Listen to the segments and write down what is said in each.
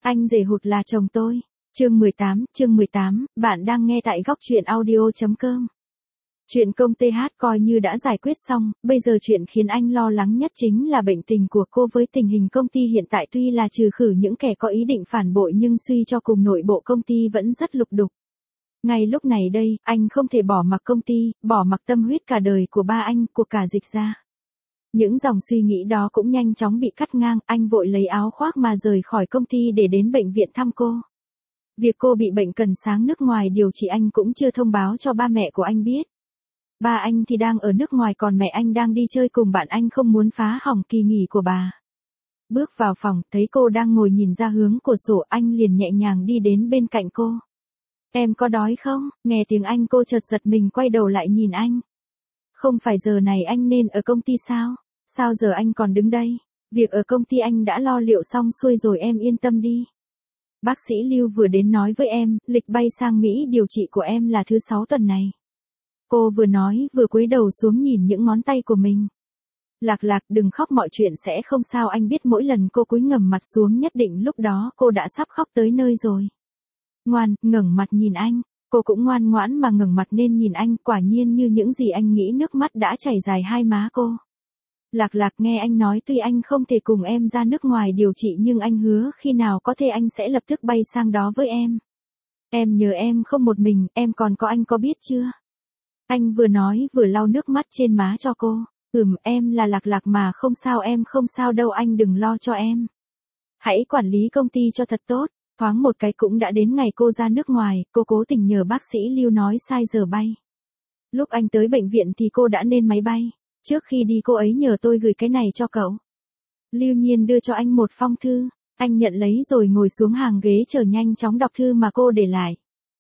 Anh rể hụt là chồng tôi. Chương 18, bạn đang nghe tại góc truyện audio.com. Chuyện công TH coi như đã giải quyết xong, bây giờ chuyện khiến anh lo lắng nhất chính là bệnh tình của cô. Với tình hình công ty hiện tại tuy là trừ khử những kẻ có ý định phản bội nhưng suy cho cùng nội bộ công ty vẫn rất lục đục. Ngay lúc này đây, anh không thể bỏ mặc công ty, bỏ mặc tâm huyết cả đời của ba anh, của cả Dịch gia. Những dòng suy nghĩ đó cũng nhanh chóng bị cắt ngang, anh vội lấy áo khoác mà rời khỏi công ty để đến bệnh viện thăm cô. Việc cô bị bệnh cần sang nước ngoài điều trị anh cũng chưa thông báo cho ba mẹ của anh biết. Ba anh thì đang ở nước ngoài còn mẹ anh đang đi chơi cùng bạn anh, không muốn phá hỏng kỳ nghỉ của bà. Bước vào phòng, thấy cô đang ngồi nhìn ra hướng cửa sổ, anh liền nhẹ nhàng đi đến bên cạnh cô. Em có đói không? Nghe tiếng anh cô chợt giật mình quay đầu lại nhìn anh. Không phải giờ này anh nên ở công ty sao? Sao giờ anh còn đứng đây? Việc ở công ty anh đã lo liệu xong xuôi rồi, em yên tâm đi. Bác sĩ Lưu vừa đến nói với em, lịch bay sang Mỹ điều trị của em là thứ 6 tuần này. Cô vừa nói vừa cúi đầu xuống nhìn những ngón tay của mình. Lạc, đừng khóc, mọi chuyện sẽ không sao, anh biết. Mỗi lần cô cúi ngẩng mặt xuống nhất định lúc đó cô đã sắp khóc tới nơi rồi. Ngoan, ngẩng mặt nhìn anh. Cô cũng ngoan ngoãn mà ngẩng mặt nên nhìn anh, quả nhiên như những gì anh nghĩ, nước mắt đã chảy dài hai má cô. Lạc, nghe anh nói tuy anh không thể cùng em ra nước ngoài điều trị nhưng anh hứa khi nào có thể anh sẽ lập tức bay sang đó với em. Em nhớ em không một mình, em còn có anh, có biết chưa? Anh vừa nói vừa lau nước mắt trên má cho cô. Em là Lạc mà, không sao, em không sao đâu, anh đừng lo cho em. Hãy quản lý công ty cho thật tốt. Thoáng một cái cũng đã đến ngày cô ra nước ngoài, cô cố tình nhờ bác sĩ Lưu nói sai giờ bay. Lúc anh tới bệnh viện thì cô đã lên máy bay. Trước khi đi cô ấy nhờ tôi gửi cái này cho cậu. Lưu Nhiên đưa cho anh một phong thư. Anh nhận lấy rồi ngồi xuống hàng ghế chờ nhanh chóng đọc thư mà cô để lại.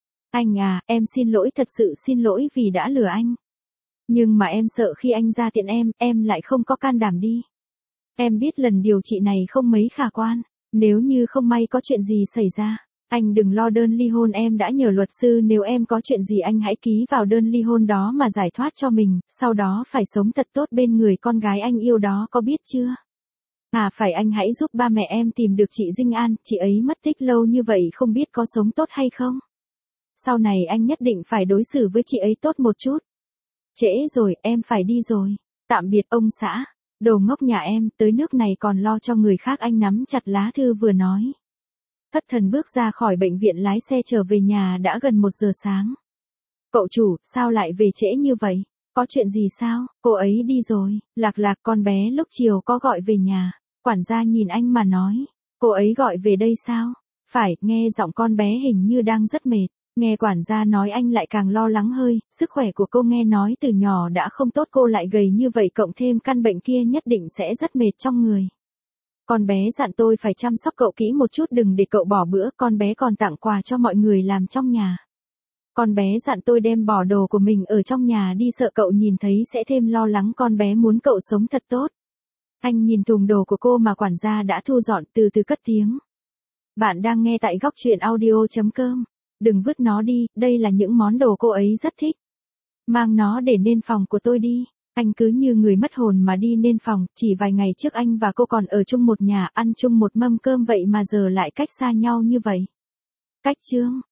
Anh à, em xin lỗi, thật sự xin lỗi vì đã lừa anh. Nhưng mà em sợ khi anh ra tiện em lại không có can đảm đi. Em biết lần điều trị này không mấy khả quan. Nếu như không may có chuyện gì xảy ra, anh đừng lo đơn ly hôn, em đã nhờ luật sư, nếu em có chuyện gì anh hãy ký vào đơn ly hôn đó mà giải thoát cho mình, sau đó phải sống thật tốt bên người con gái anh yêu đó, có biết chưa? Phải, anh hãy giúp ba mẹ em tìm được chị Dinh An, chị ấy mất tích lâu như vậy không biết có sống tốt hay không? Sau này anh nhất định phải đối xử với chị ấy tốt một chút. Trễ rồi, em phải đi rồi. Tạm biệt ông xã. Đồ ngốc nhà em, tới nước này còn lo cho người khác, anh nắm chặt lá thư vừa nói. Thất thần bước ra khỏi bệnh viện lái xe trở về nhà, đã gần 1 giờ sáng. Cậu chủ, sao lại về trễ như vậy? Có chuyện gì sao? Cô ấy đi rồi. Lạc, con bé lúc chiều có gọi về nhà. Quản gia nhìn anh mà nói. Cô ấy gọi về đây sao? Phải, nghe giọng con bé hình như đang rất mệt. Nghe quản gia nói anh lại càng lo lắng hơi, sức khỏe của cô nghe nói từ nhỏ đã không tốt, cô lại gầy như vậy cộng thêm căn bệnh kia nhất định sẽ rất mệt trong người. Con bé dặn tôi phải chăm sóc cậu kỹ một chút, đừng để cậu bỏ bữa, con bé còn tặng quà cho mọi người làm trong nhà. Con bé dặn tôi đem bỏ đồ của mình ở trong nhà đi, sợ cậu nhìn thấy sẽ thêm lo lắng, con bé muốn cậu sống thật tốt. Anh nhìn thùng đồ của cô mà quản gia đã thu dọn, từ từ cất tiếng. Bạn đang nghe tại góc truyện audio.com. Đừng vứt nó đi, đây là những món đồ cô ấy rất thích. Mang nó để lên phòng của tôi đi. Anh cứ như người mất hồn mà đi lên phòng, chỉ vài ngày trước anh và cô còn ở chung một nhà, ăn chung một mâm cơm vậy mà giờ lại cách xa nhau như vậy. Cách chương